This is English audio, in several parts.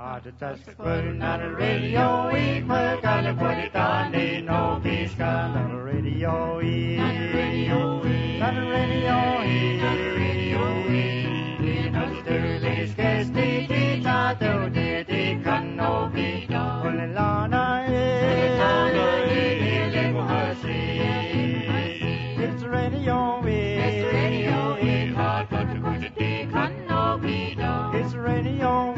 Just putting on the radio, we gotta put it on the no peace on the radio, on the radio, on the radio, in the Sterling's case, the teacher, the can no be done. Only Lana, it's radio, it's hard but to put it, can no be done. It's radio,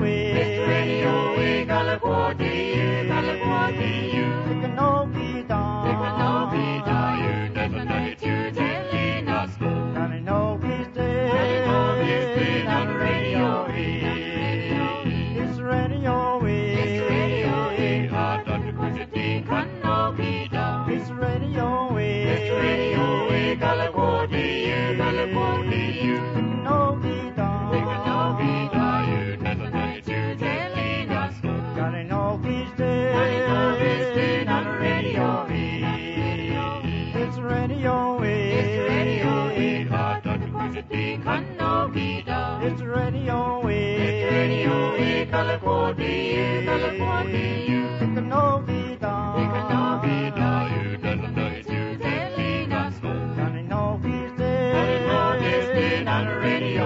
California, you can no be done. You never know it, you telling us go. And I know he's dead, on the radio, it's radio, hard not to put it, can no be done. It's radio, California, you can no be done. You can no be done, you never know it, you telling us go. And I know he's dead, on the radio, it's radio, hard not to put it, can no be done. It's radio, California, you can no be done. You can no be done, you never know it, you telling us go. And I know he's dead, on the radio.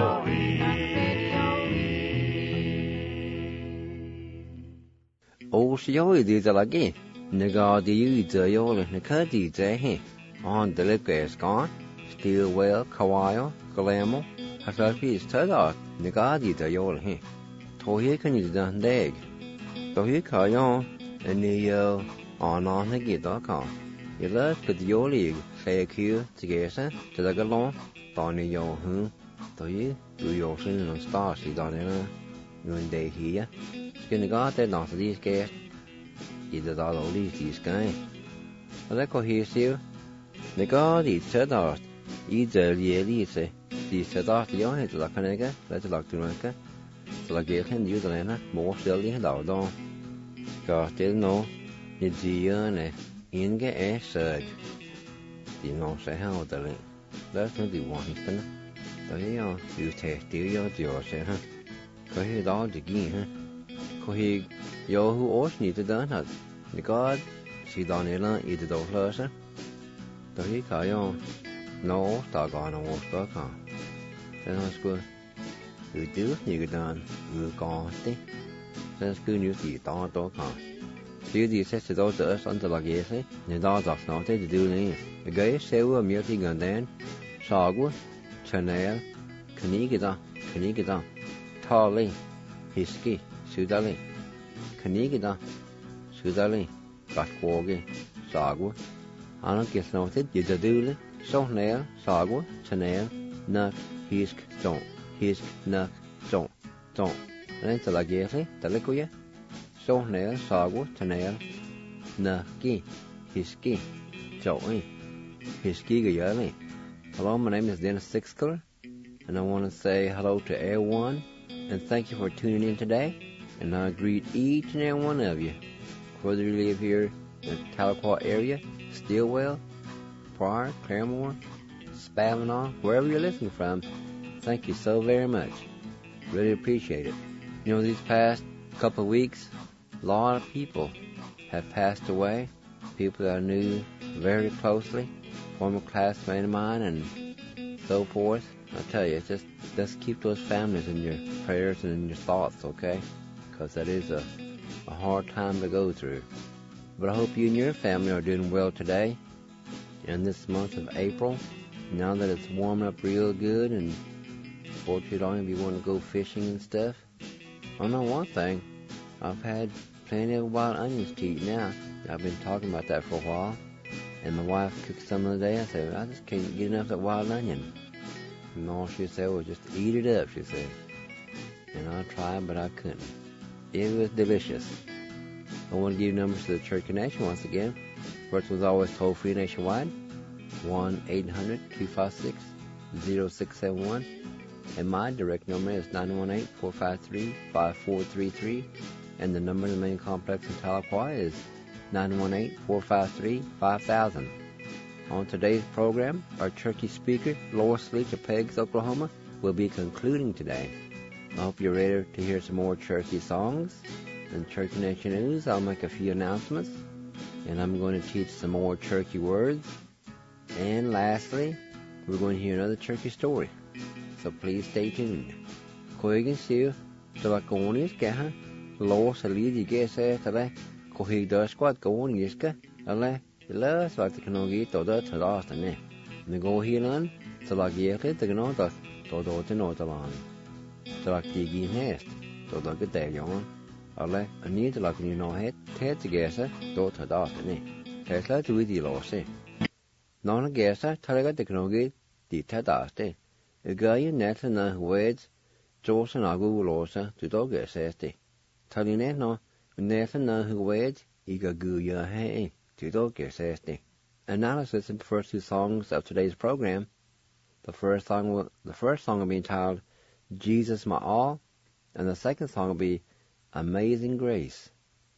Ocean is a lagi. Negadi is a yol and a cuddy, on the liquor gone. Still well, Kawaii, Galamo, Hasafi is Tada, Negadi is a yol. Tohikan is done dag. Tohikayon, and the on the gidaka. You love with your league, say a cue together, to the galon, Donny yo whom, do you do your sin and stars, you don't know, when they hear. Skin got that not these guests. Either all of these guys. But I could hear you. The God is set out. Either really say, the set out the only to the Canega, let's lock to Ranka. So I gave him the Lena more silly and out on. God still know it's the yearn in get a surge. You know, say how the link. That's not the one he's gonna. So you take the your say, huh? Because he's all the game, huh? He yo who also need to done had the God she done it on either those person so he can no start on a walk back on that's good you do you done you gone that's good news you don't come see the set to those us until like yes the dogs are not to do any the guy say we are meeting and then sagu chanel canigida tali hiski Sudali, Canigida, Sudali, Gatwogi, Sagwa, Anna gets noted, Yidaduli, Sonail, Sagwa, Chanel, Nuck, Hisk, Nuck, Don't. And then to la Gesi, Deliquia, Sonail, Sagwa, Chanel, Nucky, Hiski, Joey, Hiski Gayali. Hello, my name is Dennis Sixcler, and I want to say hello to everyone, and thank you for tuning in today. And I greet each and every one of you, whether you live here in the Tahlequah area, Stillwell, Pryor, Claremore, Spavinaw, wherever you're listening from. Thank you so very much. Really appreciate it. You know, these past couple of weeks, a lot of people have passed away. People that I knew very closely, former classmate of mine, and so forth. I tell you, just keep those families in your prayers and in your thoughts, okay? Because that is a hard time to go through. But I hope you and your family are doing well today, in this month of April, now that it's warming up real good, and fortunately, don't if you want to go fishing and stuff. I know one thing, I've had plenty of wild onions to eat now. I've been talking about that for a while, and my wife cooked some of the day. I said, I just can't get enough of that wild onion. And all she said was, just eat it up, she said. And I tried, but I couldn't. It was delicious. I want to give you numbers to the Church of Nation once again. First was always toll free nationwide, 1-800-256-0671. And my direct number is 918-453-5433. And the number in the main complex in Tahlequah is 918-453-5000. On today's program, our churchy speaker, Lois Leach of Peggs, Oklahoma, will be concluding today. I hope you're ready to hear some more churchy songs. In Church Connection News, I'll make a few announcements, and I'm going to teach some more churchy words. And lastly, we're going to hear another churchy story. So please stay tuned. Koigin siu, Talakonis Gaha, Law Salidi Gesa Tale, Kohig Dusquat Goniska, Ale, Las Vaticanogi, Toda Tadastane. The go healan, Talagiet, the Gnota, Todo Tenotalan. Talaki Nest, Toda Gadayon. Ale, a need to like you know head, Ted together, Dota Dastane. Tesla to the lossy. Non a guessa, Talaga the Knogi, the Tadaste. A guy net and the words, Johnson Agu Losa to dog SSD. Taline no, Nathan no who words, Ega Guya Hey, to dog SSD. Analysis of the first two songs of today's program. The first song will be entitled Jesus My All, and the second song will be Amazing Grace.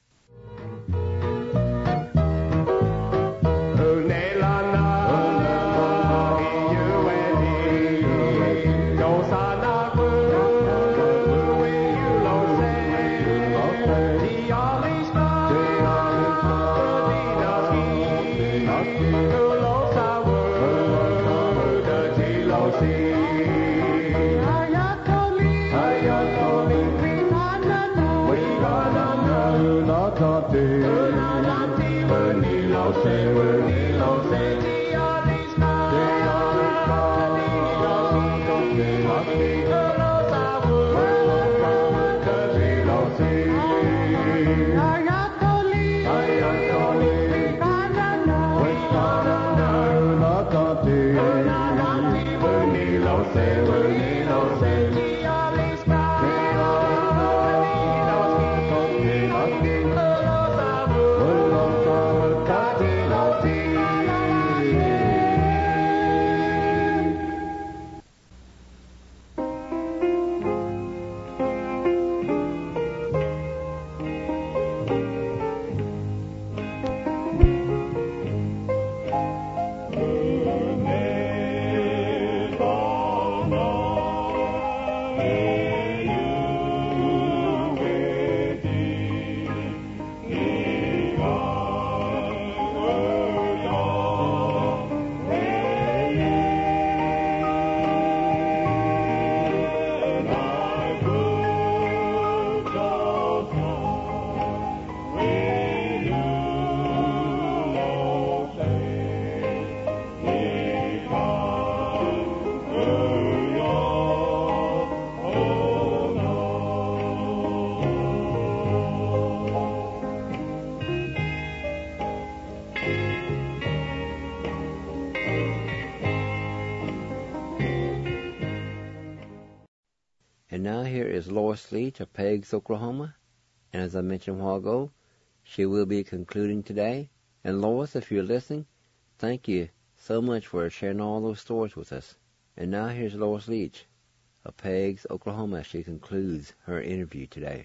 And now here is Lois Leach of Peggs, Oklahoma. And as I mentioned a while ago, she will be concluding today. And Lois, if you're listening, thank you so much for sharing all those stories with us. And now here's Lois Leach of Peggs, Oklahoma, as she concludes her interview today.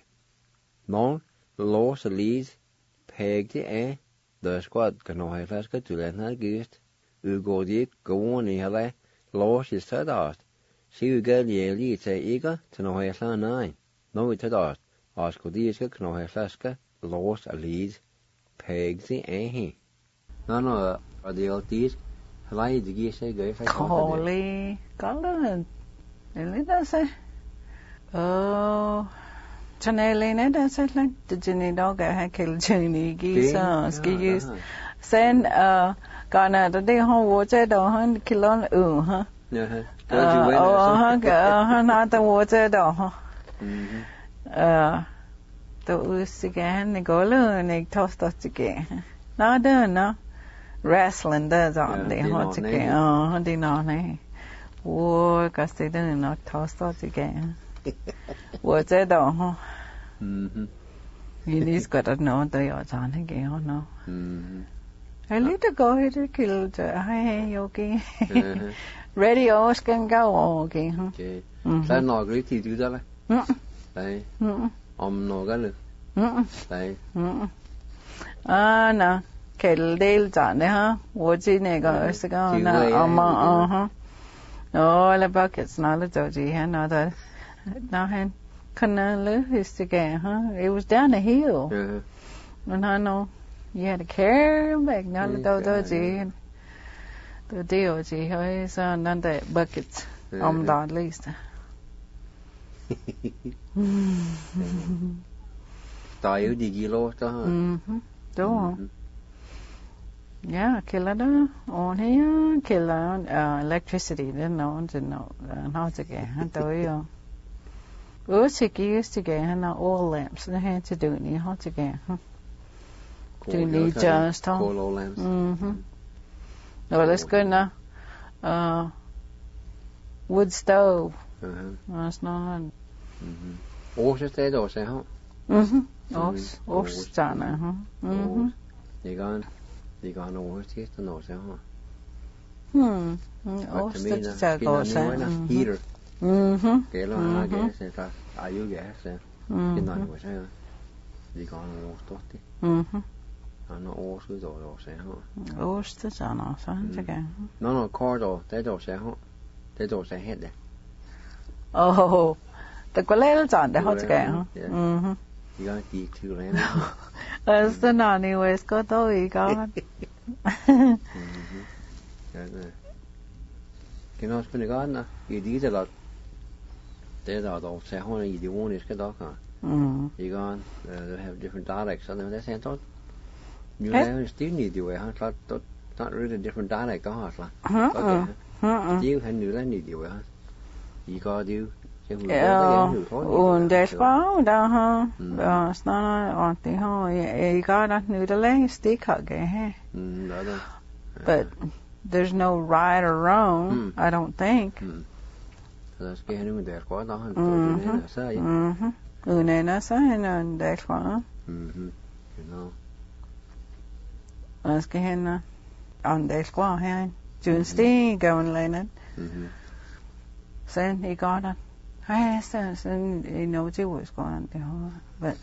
Mon, Lois Leach, Peggs, the squad can no have asked to let her gist. Ugo go on in her Lois is said out. She will get the elite say eager to know her son nine. No, it had ask what these can know her flaska, Lois Leach, Peggs, he. No, are the old these? Lai the geese say go if I Holy Colin. And it say, oh, Chanelina does it like the Jenny dog I had killed Jenny geese, ski geese. Send, Ghana the day home water, the 100 kilo, huh? Not the water, though. The was again, the go and they tossed us again. Not done, no. Wrestling does on the hot again. Oh, they know. War, because they didn't know tossed us again. What's it, though? He's got to know they are on again, no. I need to go here to kill the hey, okay. Radios can go, okay. Okay. That not great to do that. Đấy. No cái lực. Đấy. No. Kể đây chọn đấy ha. Wo chi này có sẽ có na là buckets nó là chỗ gì ha nó thôi. Nó hen. Canal is the game, huh? It was down the hill. And I know you had to carry him back. Now the deal, is another buckets on the least. Tayo di kilo to. Đúng. Yeah, killer on here, killer electricity. Then no, how to get to used to get oil lamps. They had to do it. How to get? Do need just coal oil lamps. No, that's good now. Wood stove. That's not. Års det då så här. Års stanna. Det går års till då så här. Års det går så här. Heater. Det låter gas så där. Är ju gas så. Det någon vad säger. Det går års då det. Han års då så här. Års det stanna så här tycker jag. No, kort då, det då så här. Det då så här det. Oh. The Gualel on the hot again. You got the two land. As the nanny was got all we got. Can I spend a gardener? You did a lot. There's all say honey, you won't is good dog. You gone, they have different dialects, and they say, thought you have still need you, huh? Not really different dialect, huh? You had new land need you, huh? You got you. Und der Frau da ha snarare att det har jag got nu det längst stick again. But there's no right or wrong, I don't think. Så ska jag nu där kvar då han så säger. Nena säger där kvar. You know. Jag ska hända on där kvar här. Junsti going Leonard. Sen he got it. I says, and he knows it was going on, but.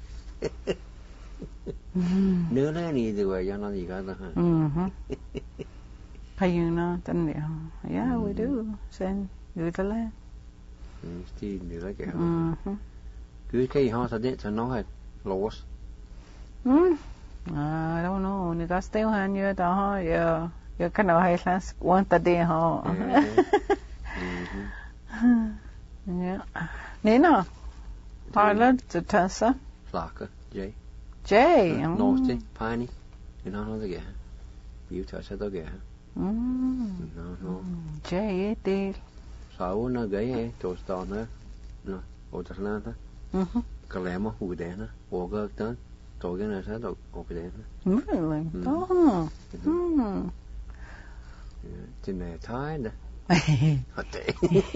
Nếu là đi từ vậy cho nó gì cả đó. Hay you know, then yeah, we do. Send you the land. Thì như thế kìa. Cứ cái họ sẽ đến cho nó hay lost. I don't know. You got still hand you the ho. You kind of hay last want the day ho. Yeah. Nina. Pilot to Tessa. Flaka, Jay. Jay. North Piney. You know the guy. You touch the guy. No. Jay deal. Sao nó gãy chỗ stone nữa. No, ở chỗ nào đó. Cái lẽ mà hụt đèn á. Ở cái tên. Chỗ cái này sẽ được ở cái đèn á. Really? Trên này thái đó. Okay,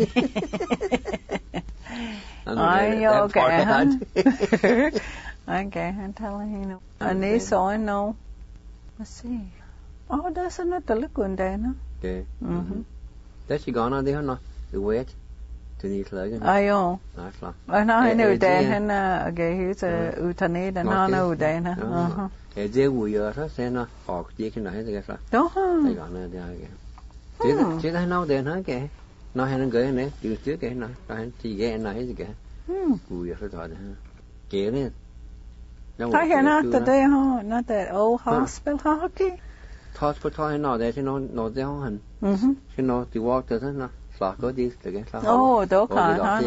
huh? Okay, I'm telling you. Anissa, I know. Let's see. Oh, that's not the liquid there, no? Okay. That's gone on there, no? The weight. To need like. Ayo. That's la. I know that, and okay, here's a utanid, and I know that, Cái dễ vui giờ đó xem nó học gì cái này thì cái đó. Cái gọi là cái. Chỉ thấy nấu đèn hết kìa. Nó hay nó gửi này, từ trước cái này, rồi chỉ ghé này hết kìa. Vui rồi thôi đó. Kìa này. I hear not today, huh? Not that old hospital hockey. Hospital nó đây thì nó đeo hẳn. Thì nó thì walk tới nó. Là có đi từ cái là. Đó cả hả?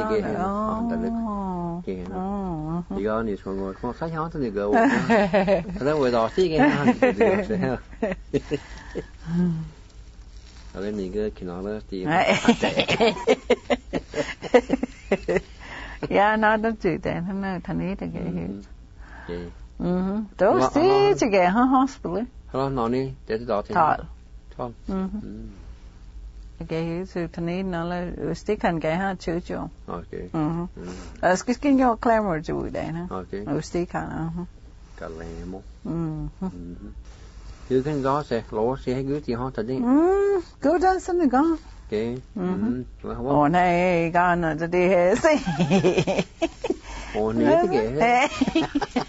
Kìa nó. Thì có này xong rồi không thấy hết thì gỡ. Thế rồi đó thì cái nó. Ở đây cái kỹ năng đó thì. Yeah, nó đó chữ tên nó thành ý cái gì. Đó thì chỉ cái hospital. Hello, noni, để đó thì. Thôi. Okay, so tonight nó là stick hành cái ha chữ chú. Okay. Cái nhau clamor chú đây ha. Okay. Stick hành. Calemo. Cứ cái đó sẽ lỗ sẽ hay cứ thì họ thật đi. Cứ đó xin được không? Okay. Ồ này con nó đi hết gì? Ồ này cái gì?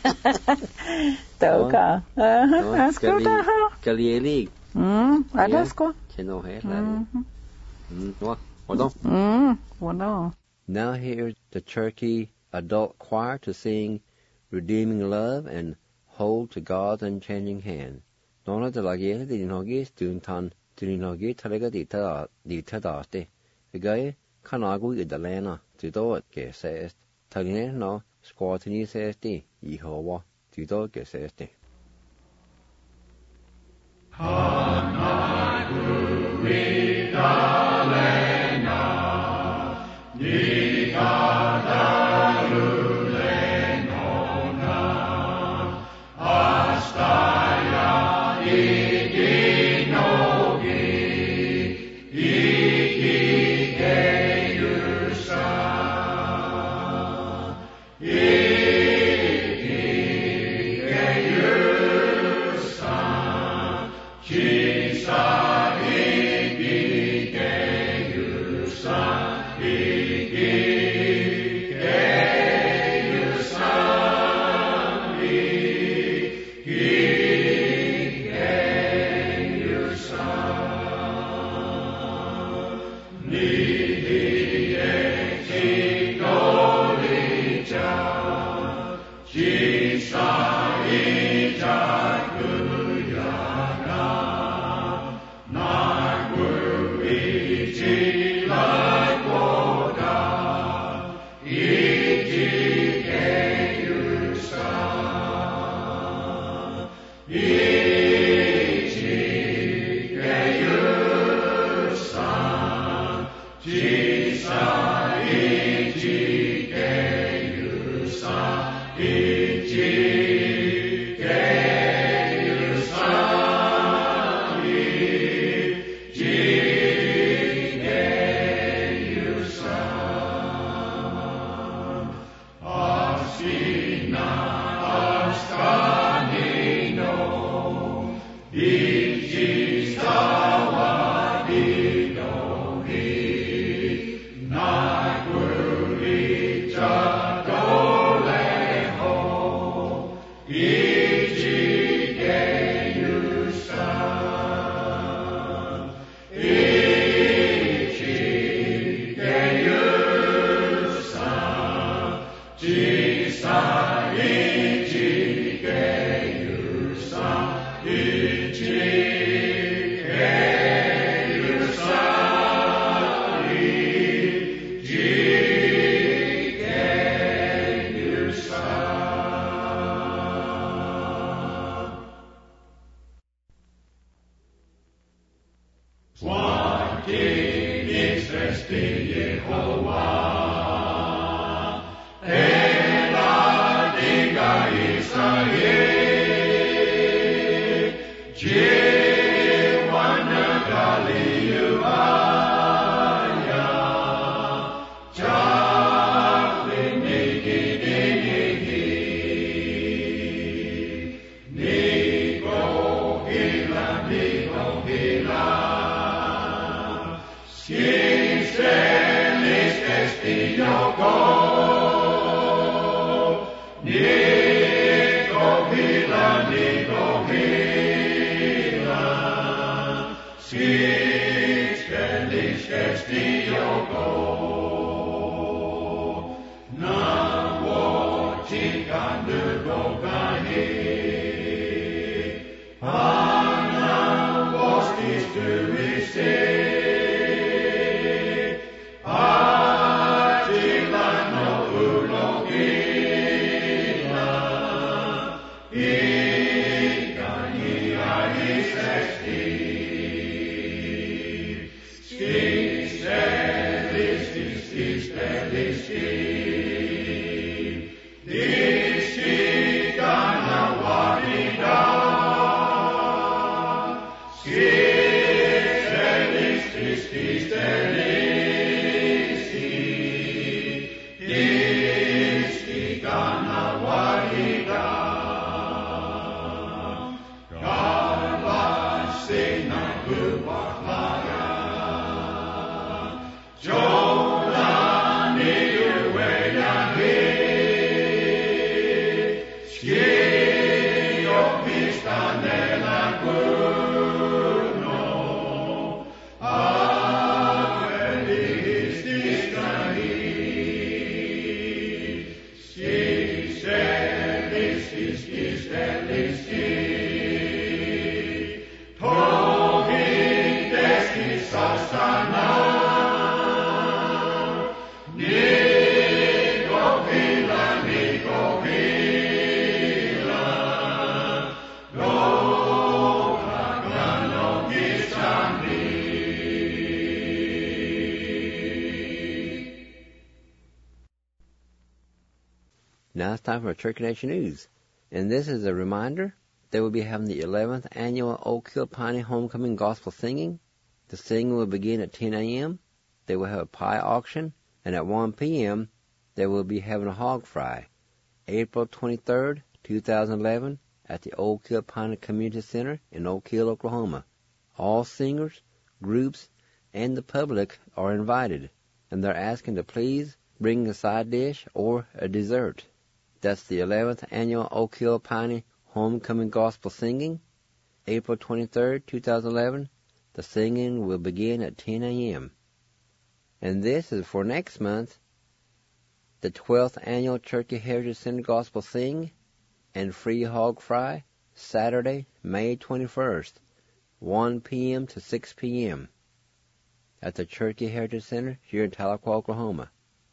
Đâu cả. Cứ đó ha. Calieli. Ở đó có. Trên đâu hết là. What? Hold on. What on? Now here's the turkey adult choir to sing Redeeming Love and Hold to God's Unchanging Hand. Nona de la guerra de Nogis Duntan, Duninogi Taraga di Tadaste. The guy Kanagu Idalena, to do it, que says, Tagine no, squatini says de, Yehovah, to do it, que says de. Kanagu Idalena, Nikadalulenona, Astaya Idinogi, Ikikeyusa, Ikikeyusa, Chisa Ikikeyusa, Now it's time for Turkey Nation News. And this is a reminder they will be having the 11th annual Oak Hill Piney Homecoming Gospel Singing. The singing will begin at 10 a.m. They will have a pie auction, and at 1 p.m. they will be having a hog fry. April 23rd, 2011, at the Oak Hill Piney Community Center in Oak Hill, Oklahoma. All singers, groups, and the public are invited, and they're asking to please bring a side dish or a dessert. That's the 11th annual Oak Hill Piney Homecoming Gospel Singing, April 23rd, 2011. The singing will begin at 10 a.m. And this is for next month, the 12th annual Turkey Heritage Center Gospel Sing and Free Hog Fry, Saturday, May 21st, 1 p.m. to 6 p.m. at the Turkey Heritage Center here in Tahlequah, Oklahoma.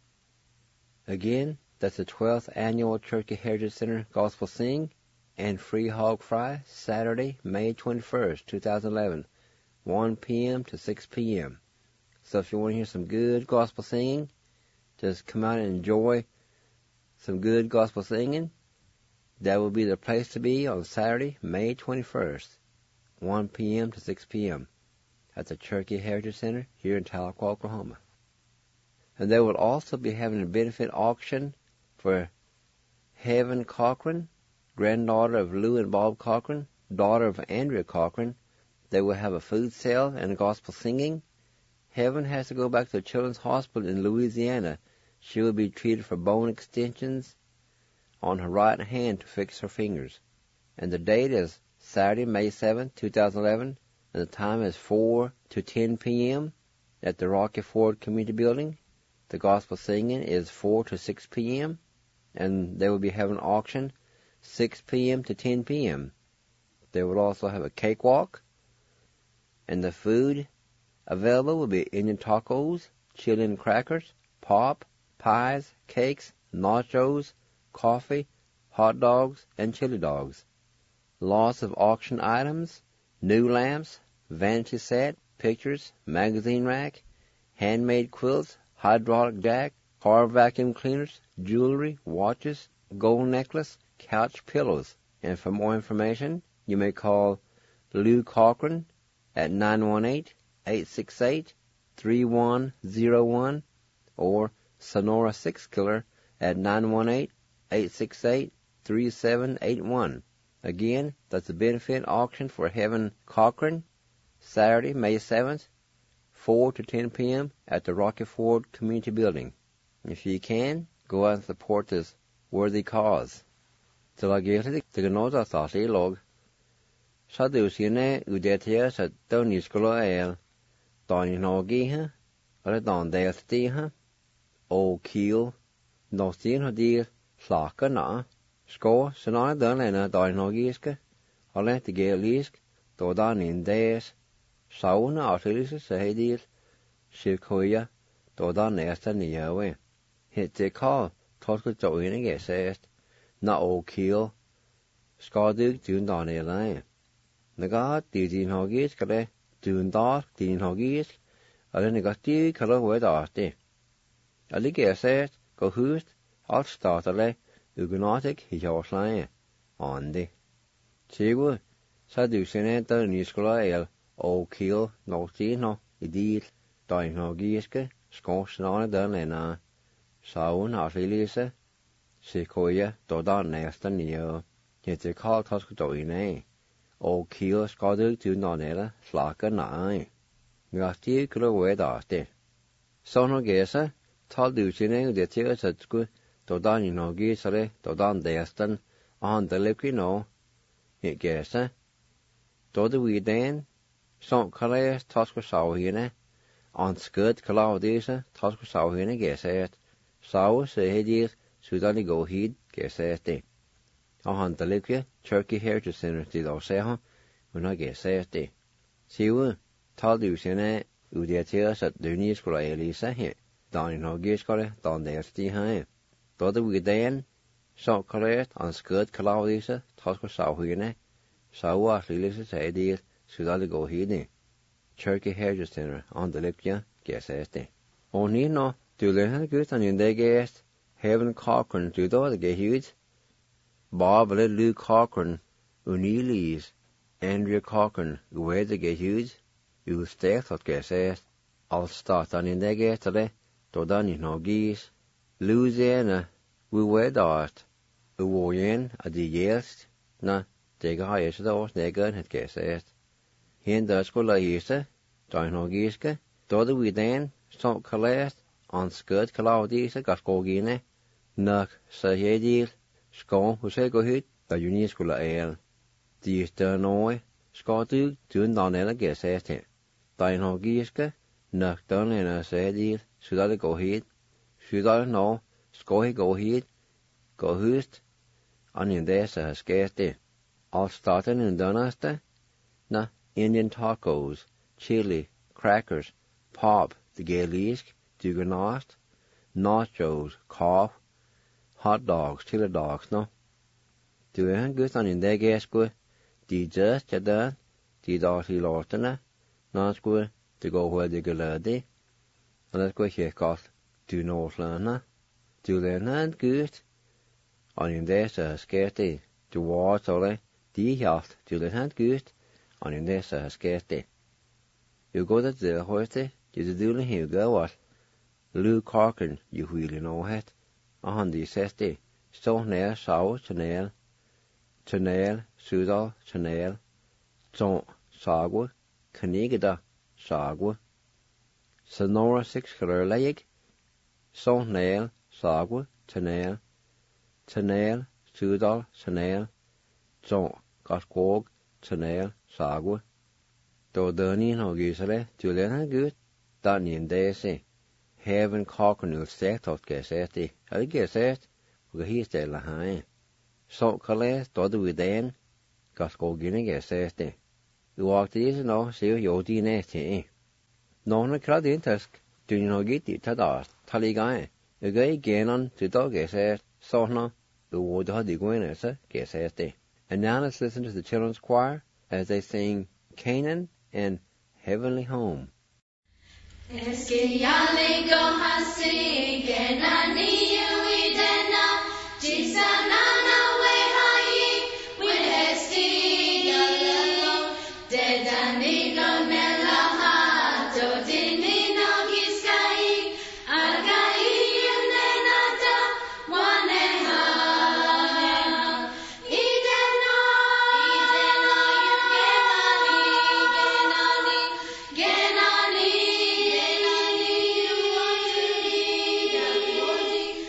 Again, that's the 12th annual Turkey Heritage Center Gospel Sing and Free Hog Fry, Saturday, May 21st, 2011, 1 p.m. to 6 p.m. So if you want to hear some good gospel singing, just come out and enjoy some good gospel singing. That will be the place to be on Saturday, May 21st, 1 p.m. to 6 p.m. at the Turkey Heritage Center here in Tahlequah, Oklahoma. And they will also be having a benefit auction for Heaven Cochran, granddaughter of Lou and Bob Cochran, daughter of Andrea Cochran. They will have a food sale and a gospel singing. Heaven has to go back to the Children's Hospital in Louisiana. She will be treated for bone extensions on her right hand to fix her fingers. And the date is Saturday, May 7th, 2011, and the time is 4 to 10 p.m. at the Rocky Ford Community Building. The gospel singing is 4 to 6 p.m., and they will be having an auction 6 p.m. to 10 p.m. They will also have a cakewalk, and the food available will be Indian tacos, chili and crackers, pop, pies, cakes, nachos, coffee, hot dogs, and chili dogs. Lots of auction items, new lamps, vanity set, pictures, magazine rack, handmade quilts, hydraulic jack, car vacuum cleaners, jewelry, watches, gold necklace, couch pillows. And for more information, you may call Lou Cochran at 918-868-3101 or Sonora Six Killer at 918-868-3781. Again, that's the benefit auction for Heaven Cochran, Saturday, May 7th, 4 to 10 p.m. at the Rocky Ford Community Building. If you can, go out and support this worthy cause. Til a géltig, til a nód a thásí log. Sa dúsíne udetia sa dóníscolo éil, dáin nógíthe, ar a dán déaltíthe, ó cíl, nóstín ho dír, sláca ná, scó sa ná dán lena dáin nógísca, a le te géil lísc, dó dán in déis, sauna artilisa sa hédíl, sircoia, dó dán nésta níhawe. Hit te cá, tosco dóine gésést, na ó cíl, scádúg dún dán éile. Na gá dín hógís go le dún dár dín hógís, a le na gátí go le huid áti. A li gésést go húst alt státa le uganátig hi heosláine, ándi. Tígu, sa dúsine da níoscola éil ó cíl nótí nó I díl, dain hógísca, scósnána da lena, saun artilisa, sircoia dó dán nésta nío, hit cá tosco dóine. Ó cíl scádúg dún dán éile, sláca náin. Gátí go le huid áti. Son ho gésa, tal dúsine de tíga satsku, dó dán in hógís a le, dó dán déastan, an de lipki nó, hit gésa. Dó de huidén, son caléis tosco sáuhíne, an scud caláudísa tosco sáuhíne gését, sáu sa hédír súdáni góhíd géséti. og han der ligger Turkey Heritage Center til at se ham, men han kan sige det. Sive, talte jo senere ud af til os, at det nye skulle Elisa her, da han har gæskere, da han der stig her. Da det var dagen, så kaldet han skrevet Claudise, trods savhøjene, så var Lillese sagde det, så der det går hende. Turkey Heritage Center, han der ligger, kan sige det. Og nu når du lønner Gud, han en dag gæst, Heaven Cochran, du da det gik ud. Bare ville Luke Cochran, Unilis, Andrea Cochran, ude det gik ud. Udstegt at kan siges. Alt starten en dag efter det, da den i Norges. Louisiana, ude dart. Uogen af de gælst, når det har jeg så der også nægget at kan siges. Hen der skulle hisse, da i Norgeske, da det vi den, som kaldet, han skød Claudise gaskogene, nok så hedil, skål hos jeg gå hit, da juni skulle ære. De større nøje, skal du, den eller kan siges til. Da i Norgeske, nok den eller hedil, så der det går hit, så der nå, skal jeg gå hit, gå høst, og en dag så har skært det. Alt starten en dønnerste, når Indian tacos, chili, crackers, pop, det gælisk, dygernost, nachos, korv, hotdogs, chili dogs, no. Du han gudstånd en dag gæskud, de just jeg der, de der til lortene, når skulle det gå hurtigt gøre det, og der skulle ikke godt, du nåslerne, du lærer en gud, og en dag så har skært det, du var så det, de hjalt, du lærer en gud, og en dag så har skært det. Jo godt at det højste, det dule hævde var, Luke Cochran, jo hvile nåhet, og han de sætte, så nær sav, tunnel, sydal, tunnel, så sagu, kanigeda, sagu. Sonora 6 kørlæg, så nær sagu, tunnel, sydal, tunnel, så gaskog, tunnel, sagu. Da døgnet har gysere, du lærer Gud, den en dag se. Heaven Cochran udstegt at kan sige det, eller kan sige det, og kan histe eller have. Så kan læse, da du i dagen, gaskogene kan sige det. Du har disse nå, siger jo de næste. Når han klart indtask, du har givet det til dig, tal i gang. Jeg gør igen, til dag kan sige, sådan, du har det gået så kan sige det. And now let's listen to the children's choir as they sing Canaan and Heavenly Home. Eske yale go hasi genani uidena jisana na we hai with esti yalo dedani lo melaha do dini no giskai argai nenata waneha idena genani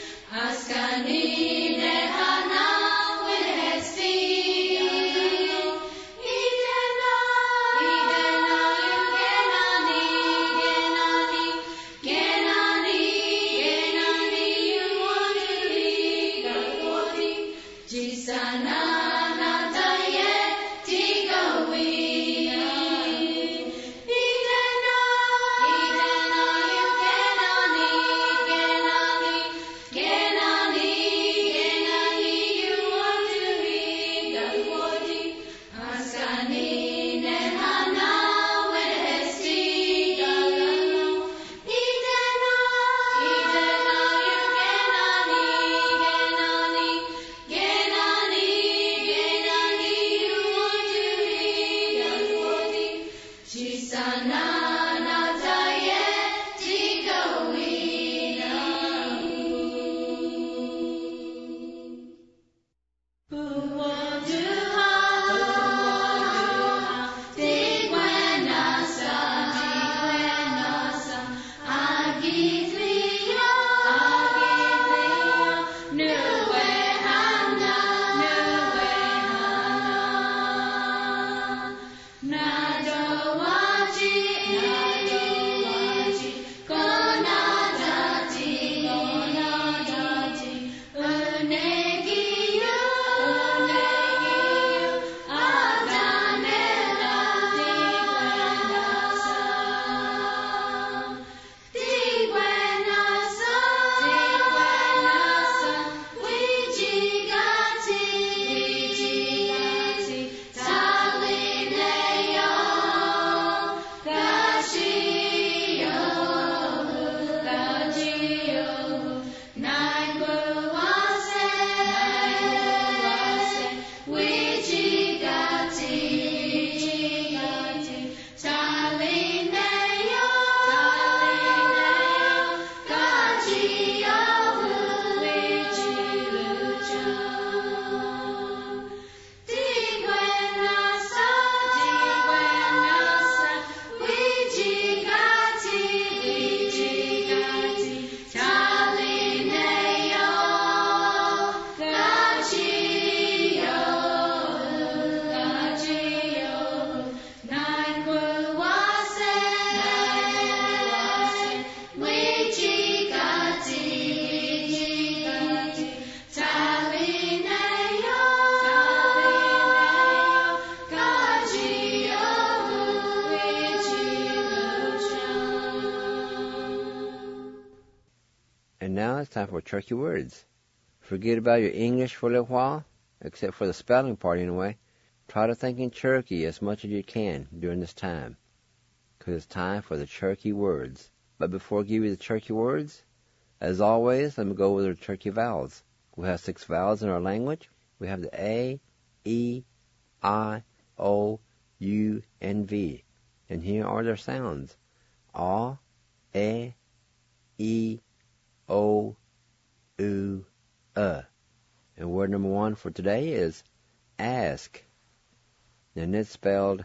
it's time for Turkey Words. Forget about your English for a little while, except for the spelling part anyway. Try to think in Turkey as much as you can during this time, because it's time for the Turkey Words. But before I give you the Turkey Words, as always, let me go over the Turkey vowels. We have 6 vowels in our language. We have the A, E, I, O, U, and V. And here are their sounds. A, E, E, O, U, And word number 1 for today is ask. And it's spelled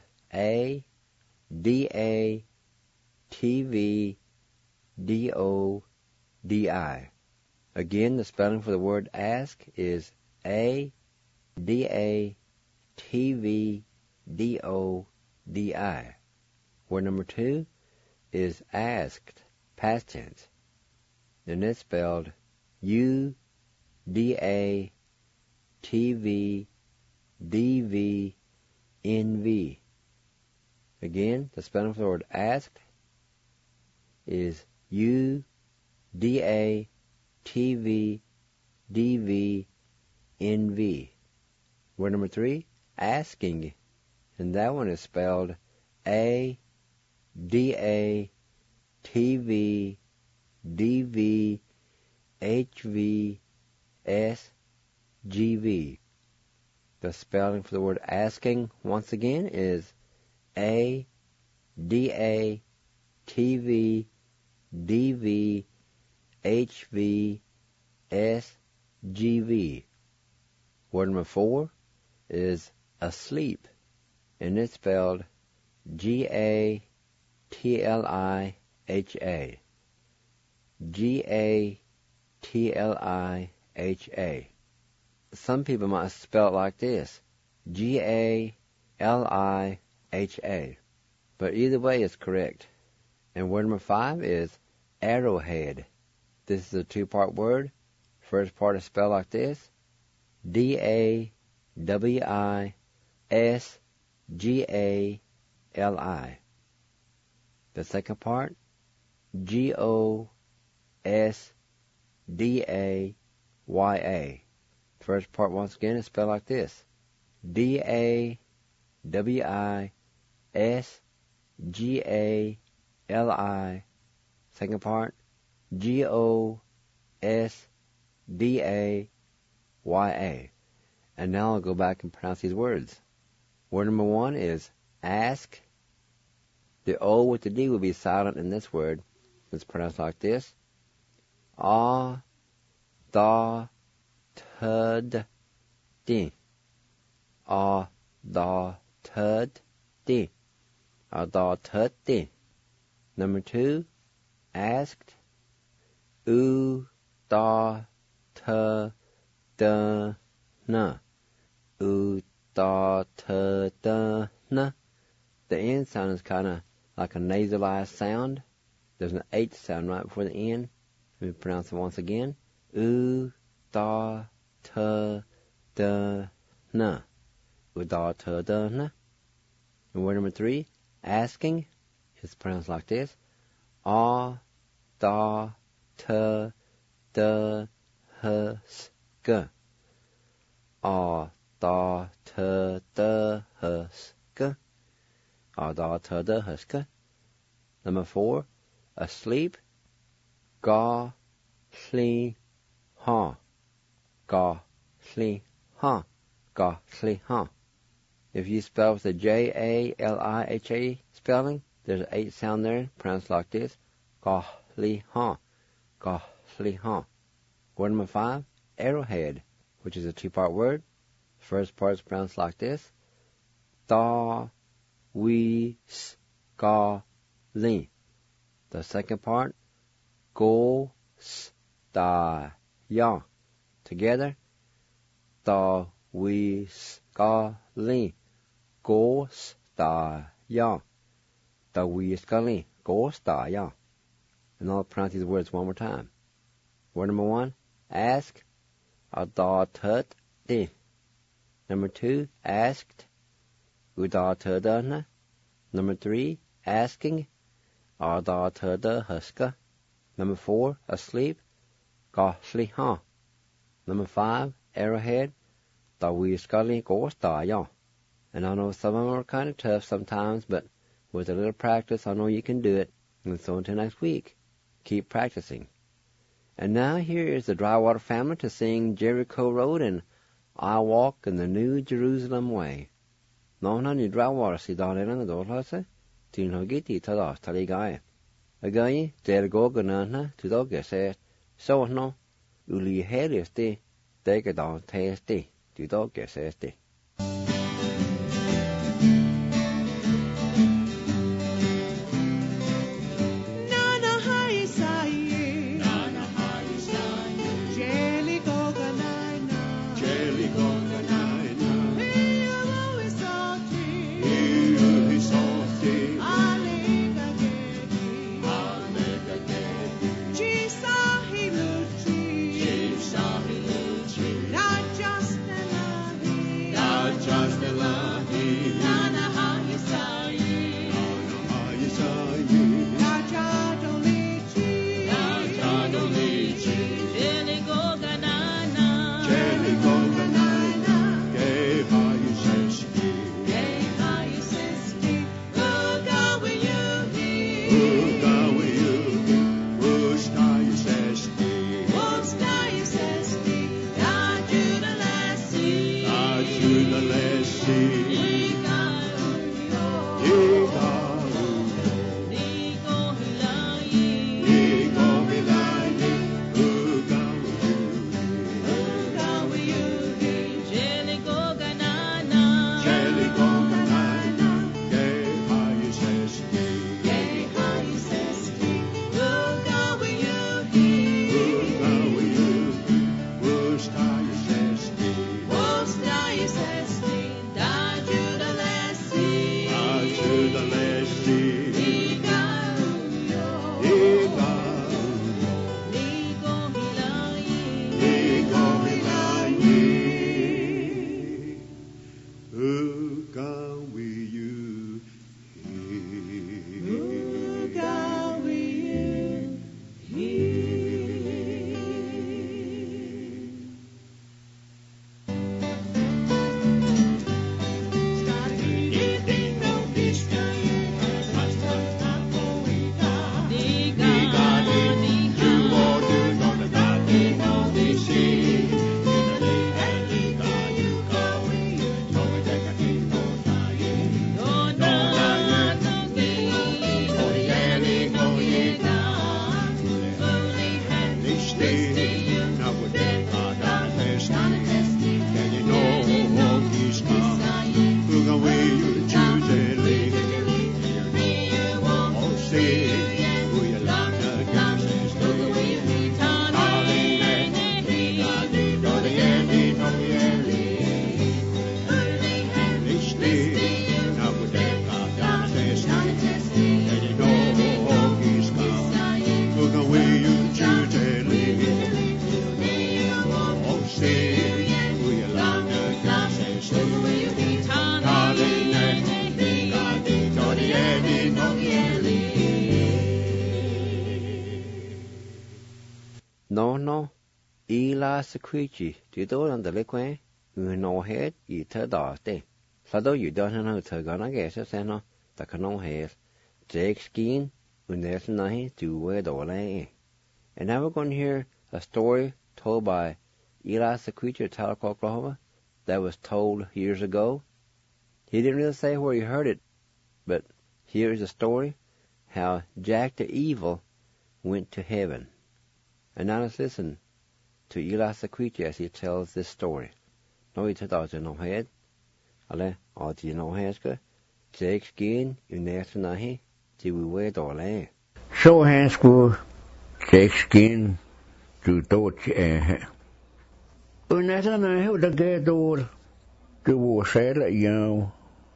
A-D-A-T-V-D-O-D-I. Again, the spelling for the word ask is A-D-A-T-V-D-O-D-I. Word number 2 is asked, past tense. And it's spelled U-D-A-T-V-D-V-N-V. Again, the spelling for the word asked is U-D-A-T-V-D-V-N-V. Word number 3, asking. And that one is spelled A-D-A-T-V-D-V-H-V-S-G-V. The spelling for the word asking, once again, is A-D-A-T-V-D-V-H-V-S-G-V. Word number 4 is asleep, and it's spelled G-A-T-L-I-H-A. G-A-T-L-I-H-A. Some people might spell it like this, G-A-L-I-H-A. But either way is correct. And word number 5 is arrowhead. This is a 2-part word. First part is spelled like this, D-A-W-I-S-G-A-L-I. The second part, G-O-S-D-A-Y-A. First part, once again, is spelled like this, D-A-W-I-S-G-A-L-I. Second part, G-O-S-D-A-Y-A. And now I'll go back and pronounce these words. Word number 1 is ask. The O with the D will be silent in this word. It's pronounced like this, A-da-tud-di. A-da-tud-di. A-da-tud-di. Number 2, asked, U-da-tu-da-na. U-da-tu-da-na. The N sound is kind of like a nasalized sound. There's an H sound right before the N. Let me pronounce it once again. U-da-tu-da-na. U-da-tu-da-na. And word number 3, asking, is pronounced like this, A-da-tu-da-huska. A-da-tu-da-huska. A-da-tu-da-huska. Number 4, asleep, Ga-sli-ha. Ga-sli-ha. Ga-sli-ha. If you spell with the J-A-L-I-H-A spelling, there's an H sound there, pronounced like this, Ga-sli-ha. Ga-sli-ha. Word number 5, arrowhead, which is a 2-part word. First part is pronounced like this, Da-we-s-ga-li. The second part, Go-s-da-ya. Together, Da-we-s-ga-li. Go-s-da-ya. Da-we-s-ga-li. Go-s-da-ya. And I'll pronounce these words one more time. Word number 1, ask, A-da-tut-di. Number 2, asked, U-da-tu-da-na. Number 3, asking, A-da-tu-da-huska. Number 4, asleep, Gosly ha. Number 5, Arrowhead, the wee scully go star ya. And I know some of them are kind of tough sometimes, but with a little practice, I know you can do it. And so until next week, keep practicing. And now here is the Drywater family to sing Jericho Road and I Walk in the New Jerusalem Way. No, ni Drywater si da nena na do lase, tin ho giti ta da tali gae. Again, der go ganana to do get said, so no, uli heristi, they get down tasty, to do get said. No, Eli Sequiji, do do on the liquid, you know head, you tell the day. So though you don't know to gonna guess it, no, the canon has Jake Skin, when there's nothing to wear the lay. And now we're going to hear a story told by Eli Sequiji of Tahlequah, Oklahoma, that was told years ago. He didn't really say where he heard it, but here's a story how Jack the Evil went to heaven. And now let's listen to Eli Sequiji as he tells this story. No, he told us no head. Ale, or do you know head? Jake Skin, you never know he. Do we wear the lay? So hands go Jake Skin to touch a Unetta know the gate door to war sailor, you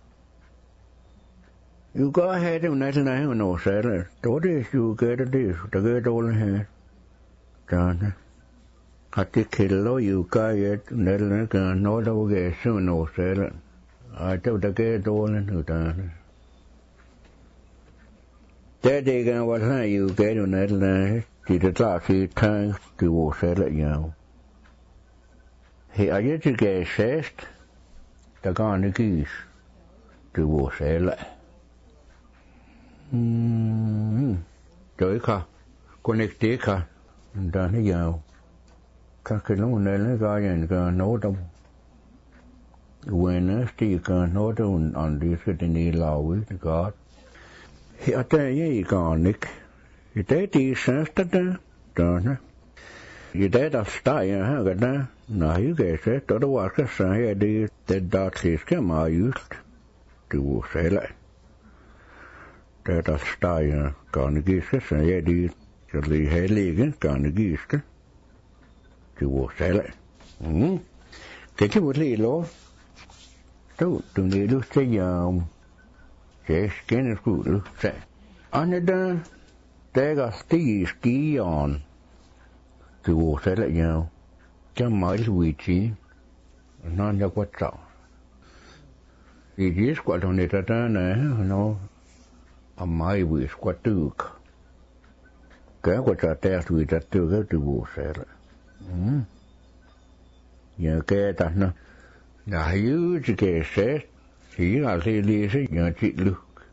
go ahead and let know no sailor. What is you get at this? The gate all here. John, I think hello, you get Netherlands and no dog soon no sailor. I told the gate all in who done. That day, what you get on Netherlands, thì được là khi thang từ bộ sẽ lại nhau thì ở dưới cái xét ta có những cái từ bộ sẽ lại trời khá connected khá ta nó giàu các cái lúc này nó gọi là cái nốt trong awareness thì cái nốt trong on this cái này lâu với God thì ở đây cái còn nick thì thế thì sáng tất đó nè thì thế đó start ha cái đó nói cái sẽ đó là cái sai đi để đạt được cái mà yếu thì sẽ lại thế đó start còn cái sai đi cái lý hệ lý cái còn cái thì sẽ lại cái vật lý lo đâu từ này lúc sẽ giàu sẽ cái cụ lúc sẽ anh đó thế cái skion thì sẽ lại nhau cho mỗi vị trí nó rất quan trọng thì quan trọng này ta này nó mấy vị quan trọng cái quan trọng là vị trí cái thì sẽ lại nhờ cái ta nó là yếu cái sẽ chỉ là lý sẽ nhờ trị lực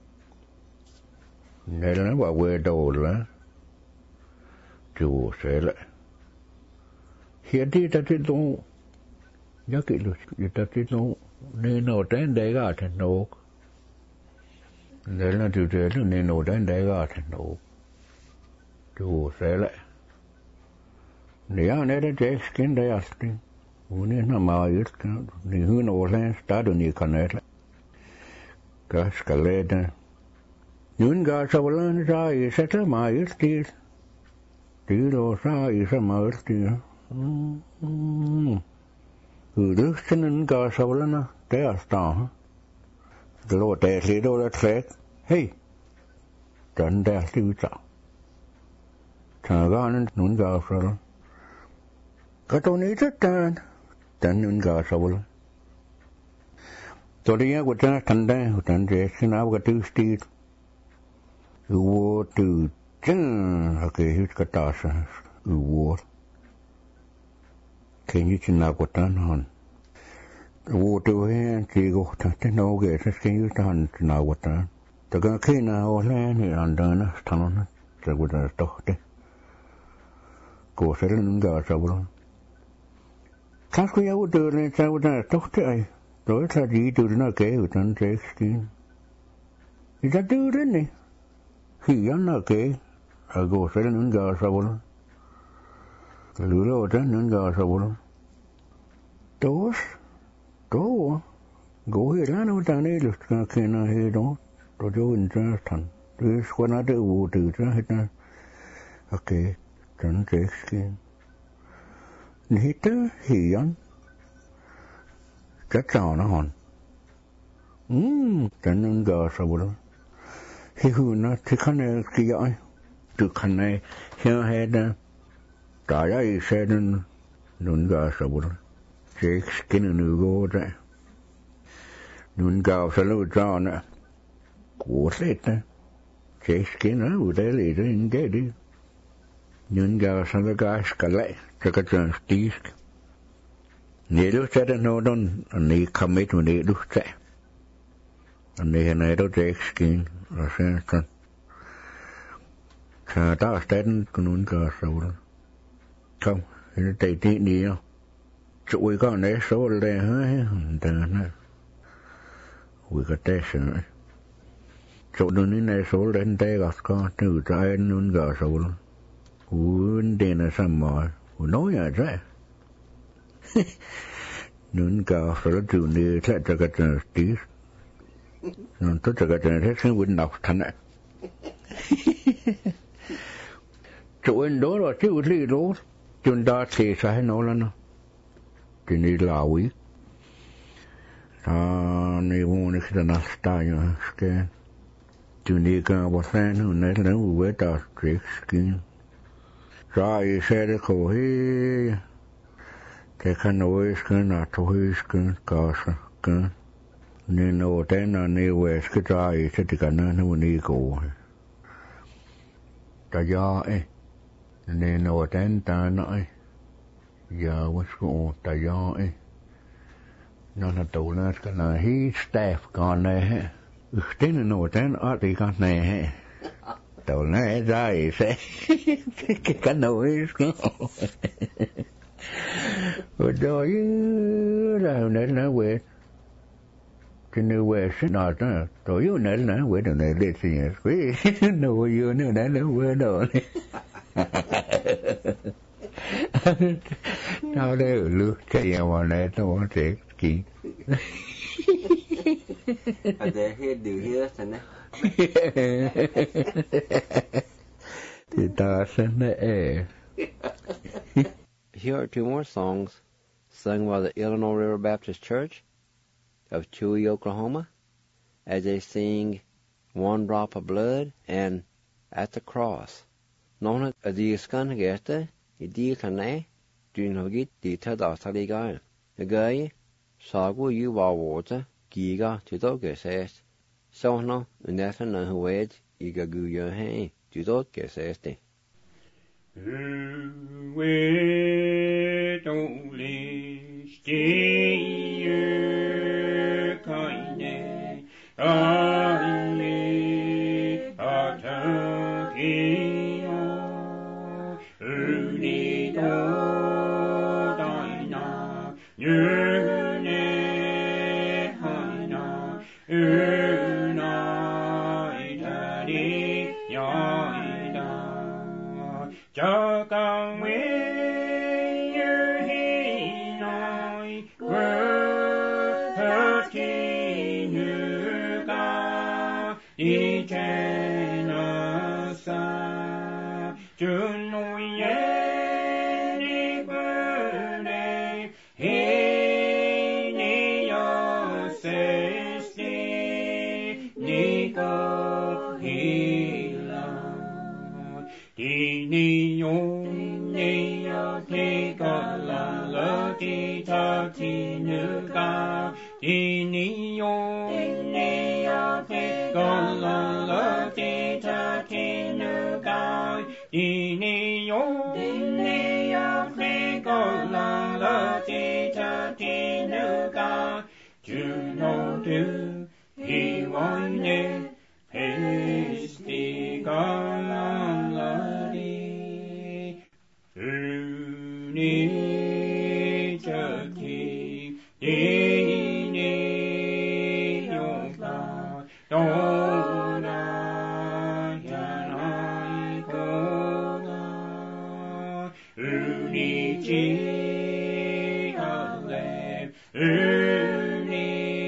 này là nó bảo vệ đầu là chủ sẽ lại hiện đi ta tin đâu nhớ kỹ luật ta tin đâu nên nó đến đây cả thành nô đấy là chủ đề là nên nó đến đây cả thành nô chủ sẽ lại nếu này để cái đây à tin nên nó mà ít cái hơn nó lên ta được như cái này cái này đó những cái sau lên ra sẽ thế mà ít đi đồ ra sẽ mà ít đi được cho nên cái sau lên thế là sao cái lỗ tè thì đâu là thế hey chân đây thì sao thằng cái nên những cái sau cái tôi nghĩ rất là tận những cái sau lên tôi đi qua cái thằng đây thằng đấy xin áo cái thứ gì wo tu chân cái hít cái ta sa wo cái như thế nào của ta non wo tu hay chỉ có thế nào cái như thế nào của ta tất cả khi nào lên thì anh đang nó thằng nó sẽ có thể tốt đấy cô sẽ lên cái sao luôn các cái áo từ này sao có thể tốt đấy rồi sao gì từ nó kể của thằng sẽ skin thì ta từ đấy này khi anh nói cái cô sẽ lên cái sao luôn cái lúa đó trên lên cái sao luôn tốt cô hiểu là nó ta này được cái nào hiểu đó tôi cho anh ra thành tôi quan sát được vụ từ ra hết na ok chẳng thể skin nít hiểu anh chắc chắn nó hòn chẳng lên cái sao luôn khi hư nó thì khăn này cái dõi từ khăn này hiện hết nè trả ra xe nên nún gà sao bữa chế cái nửa gỗ đấy nún gà sao lâu cho nè của xét nè chế cái nó ở đây là những cái đi nún gà sao cái cái lại cho cái chân tí nếu lúc sẽ nó don này commit mình lúc sẽ này này đó chế skin là sẽ ta tên của nó cả số không cái tay tí đi không chuỗi con này số lên hết ta nè với cái test này chỗ nó này số lên tay gặp con từ trái nó cả số luôn uốn đèn là sao mà nói à thế nó cả số từ này sẽ cho cái chân tí nó tất cả cái này sẽ vun đọc thành này chỗ anh đó là chịu lý đó chúng ta thì sai nó là nó thì này là quý này muốn cái nào style cái chúng này cái bảo sao nó này là một cái ta trick skin rồi sẽ được coi cái khăn nói cái nào thôi cái cái nên nó tên là nhiều về cái trái sẽ thì cái nó đi cổ ta do ấy nên ở trên ta nói giờ was go ta yo nó là tụ nó cái là he staff còn này tên nó trên ở thì con này tụ nó ra sẽ cái nồi rồi là nên nó về cái nơi về sẽ nói đó tối yêu nên nó về được này để gì cái nồi yêu nữa này nó về đó nào đây lướt cái gì mà này nó sẽ kỹ ở đây hết điều hết rồi nè thì ta sẽ nè. Here are two more songs sung by the Illinois River Baptist Church of Chewy, Oklahoma, as they sing One Drop of Blood and At the Cross. Nona a di scan gesta, I di cane, do no git di tada saligal. The guy, sagu you water, giga to dog says. So no, nothing no who wed, iga gu your hay, to dog says. Vet only still keine alle atakio unido deina nyne haina unaitari yaida cho con nguyện như hi nói quơ hết khi như ca đi trên xa chun nuôi nhé đi quơ này hi ni yo se ni có hi la đi ni yo thế có là lỡ thì ta thì nữ ca đi ni yo thế có là lỡ thì ta thì nữ ca đi ni yo thế có là lỡ thì ta thì nữ ca chứ nó thứ hi vội nè Hesti galam ladi Uni chaki Dini yoga Dona yanai koga Uni chi alep Uni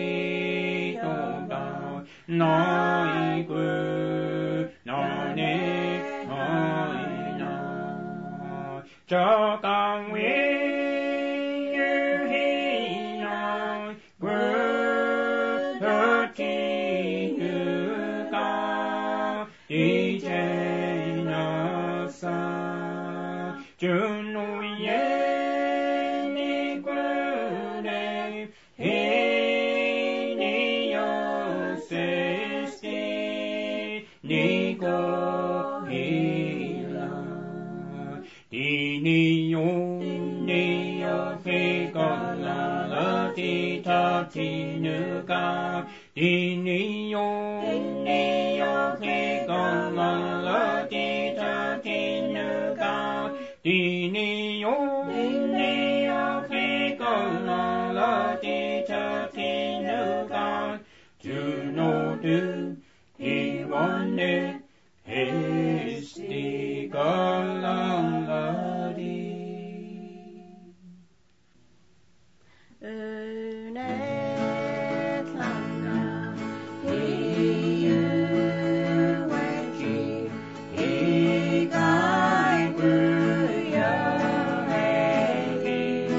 yoga Nói quê nói nê nói na cho con nguyện như hi nói quê hết chi như ca đi trên na xa chưa nuôi yên đi quê đây ni có hi la đi ni yo phê con là lỡ thì ta thì nữ ca đi ni yo phê con là lỡ thì ta thì nữ ca đi ni yo phê con là lỡ thì ta thì nữ ca to know do he wanted his galam ladi. Unet langa hiu wechi ikai buya hegi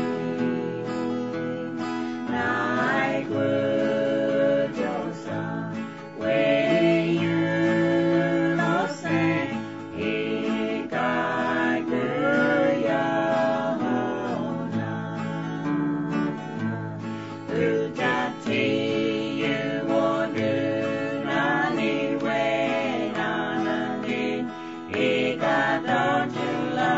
nai gujosa we Love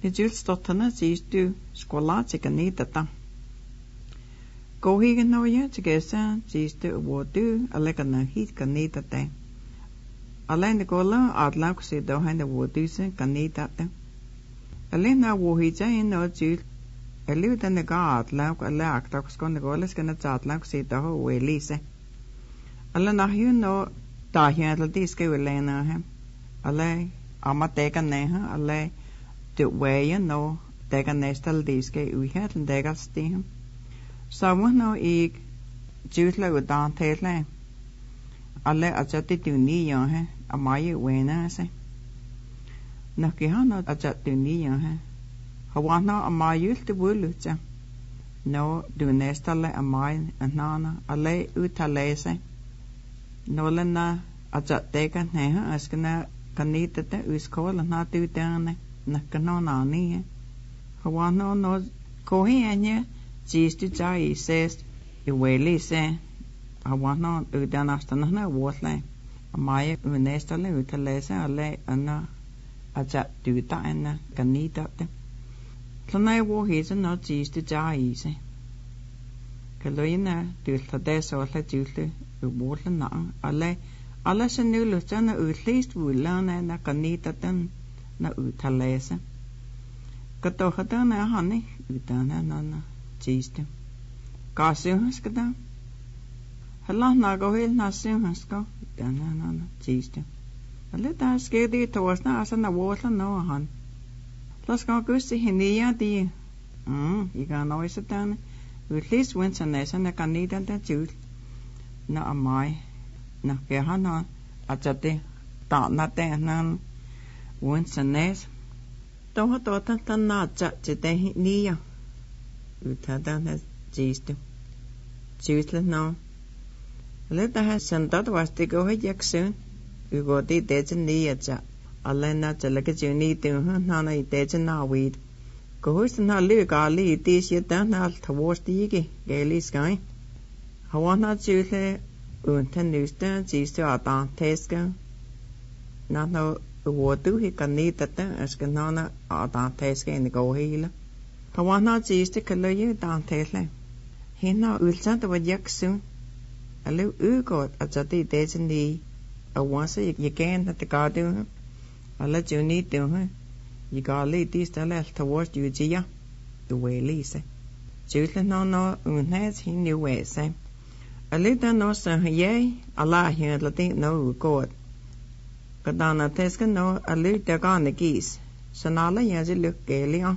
Nijulstottana jistu squalati ganita. Go higan no ya to gesa jistu wodu alegana heat ganita te. Alain the gola adlauk se dohan the wodusen ganita te. Alain na wohija in no jul. Elu den the god lauk alak toxcon the golas gonna tatlauk se doho welise. Alain na you no dahian the diske wilena him. Alain amateka neha alain. Det veje når dækker næstal diske uhelden dækker stem. Someone no ik jutla udan tætla. Alle ajati tuni ya hai amai wena se. Nakke hana ajati tuni ya hai. Hawana amai ulte bulutja. No du næstal amai anana alle utale se. No lena ajat dækker neha askana kanita te uskola na tu dane. Nakano nani Hawano no kohi anya jistu jai says iweli se Hawano udanastana na watle amaya unestale utalese ale anna aja duta anna ganita te Tlana wo hisa no jistu jai se Kaloina dulta deso ala dulta uwotla na ale se nulutana utlist wulana na ganita ten na utalese. Katohata na hani utana na chiste. Kasuhas kada. Hala na gohil na suhas ko utana na chiste. Alita skedi toasna asa na wotla no han. Las go gusti hinia di. Iga no isatan. Utlis winsa nesa na kanida da jul. Na amai. Na kehana ajate ta na te nan. Once a nest, don't have to not to day near. Utada has jistu. Juiceless now. Let the has sent that was to go ahead soon. You go the dead and near chat. I'll learn not to look at you need to none dead and now weed. Go host and not look, I'll leave this yet done out towards the yiggy, gaily sky. I want not juiceless. Unten newsstand, jistu are down tasker. Not no. Wodu he kanita te askanana a danteske in the go healer. Hawana jisti kaloyu dantele. He now ulsant of a yak soon. A little ugot at the days in the a once you can at the garden. I'll let you need to her. You got lead this the left towards you, Gia. The way Lisa. Jutlin no unheads he knew where say. A little no sir, yea, Allah here Latin no god. Kadana teska no a little gone the geese. Sonala yazi look gaily on.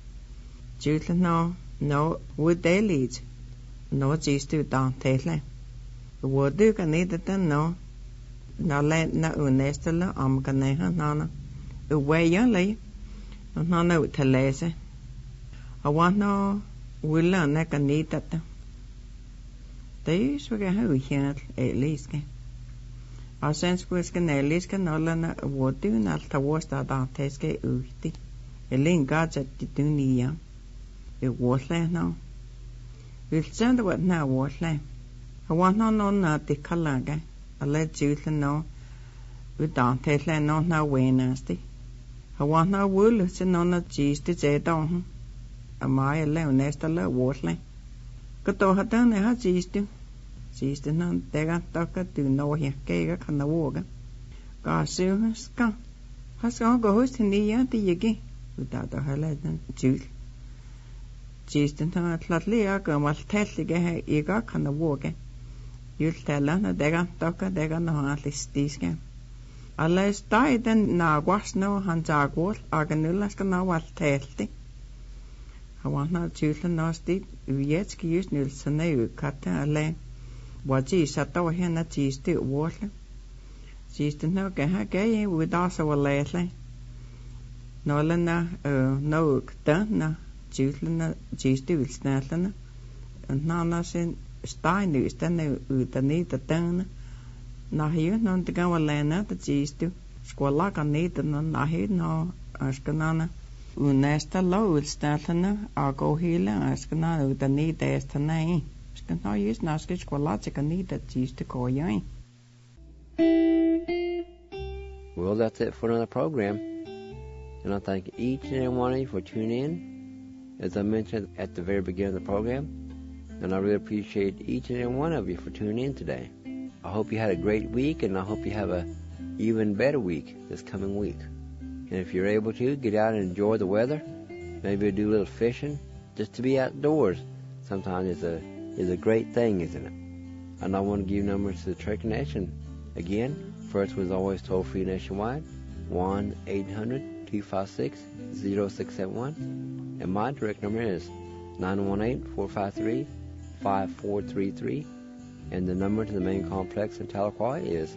Jutla no would they lead. No geese to down tately. The wood do can need it no. No let no unestella amganeha nana. Away young lay. No no to lazy. I want no will learn that can need that. They usually have here at least. Our sense was can at least can all learn what do not towards that teske uti. A link got at the dunia. It was like now. We'll send what now was like. I want no not the calaga. I let you know. We don't take like no now way nasty. I want no wool, it's no cheese to say down. Am I alone nest a little was like? Got to have done a cheese to. She's the non dega talker to know here, Gaga can the walk. Garsu has come. Has gone goes in the yard the yiggy without a highlight juice. She's the non flatly a girl must tell the gay eager can the walk. You'll tell her a dega talker, dega no at least this game. Unless died then now was no hands are what Arganulas can now what testy. I want not choose the nasty, yet use Nilson, you cut a lane. What she sat over here, not she still water. She's the no gay with us over lately. No, no, done, Jutlina, she's still snapping. And now nothing Stein is then with the need the done. Now here, none to go a lana, the cheese to squalak and need and not here, no, Ascanana. Unesta low, Statana, or go healer, Ascanana with the need there's the name. Can I use Naskish Qualatic and need that cheese to call you? Well, that's it for another program. And I thank each and every one of you for tuning in, as I mentioned at the very beginning of the program. And I really appreciate each and every one of you for tuning in today. I hope you had a great week, and I hope you have a even better week this coming week. And if you're able to, get out and enjoy the weather. Maybe do a little fishing. Just to be outdoors sometimes is a great thing, isn't it? And I want to give numbers to the Turkey Nation. Again, first was always toll-free nationwide, 1-800-256-0671. And my direct number is 918-453-5433. And the number to the main complex in Tahlequah is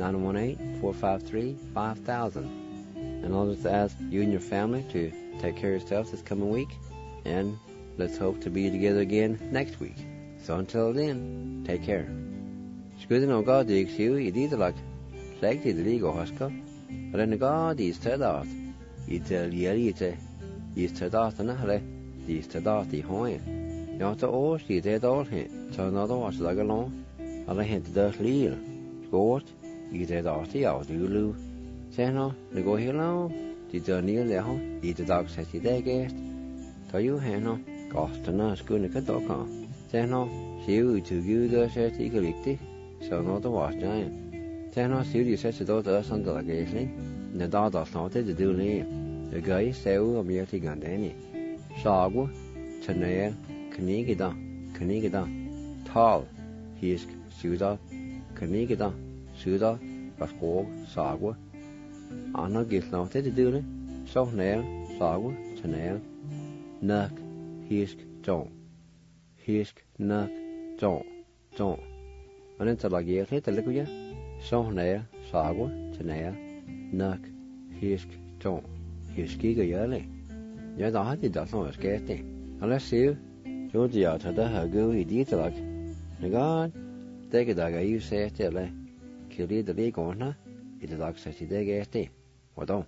918-453-5000. And I'll just ask you and your family to take care of yourselves this coming week. And let's hope to be together again next week. So until then, take care. Skudden og God dig siu I dit lag. Slægt I det lige hosker. Og den God I stedet. I til jelite. I stedet nahre. I stedet I høje. Jeg til års I det dårlig hen. Så når der var slag along. Og der hente der lille. Skort. I det dårlig I afdulu. Se nå, det går helt af. De der nye lærer. I det dag sæt I dag gæst. Så jo henne. Gosterne skulle kan dokke. Se nå, siu I til Gud der sæt I kan ligge. Så når der var stjern. Se nå, siu de sæt sig der sådan der gæsling. Når der snart det du lige. Det gør I sæv om jeg til gandani. Sagu, ternær, knigeda, tal, hisk, syda, knigeda, syda, baskog, sagu. Anna gik snart det du lige. Så nær, sagu, ternær, nak, hisk, jong. Hisk, nak, jong. Og den tager jeg helt lidt ud. Så nær, sagu, ternær, nak, hisk, jong. Hisk ikke jeg lige. Jeg der har det der sådan sket det. Og lad os se. Jo de er der har gået I dit lag. Men godt. Det kan der I se til eller. Kan det der lige gå nå. I det lag så det er det. Hvordan?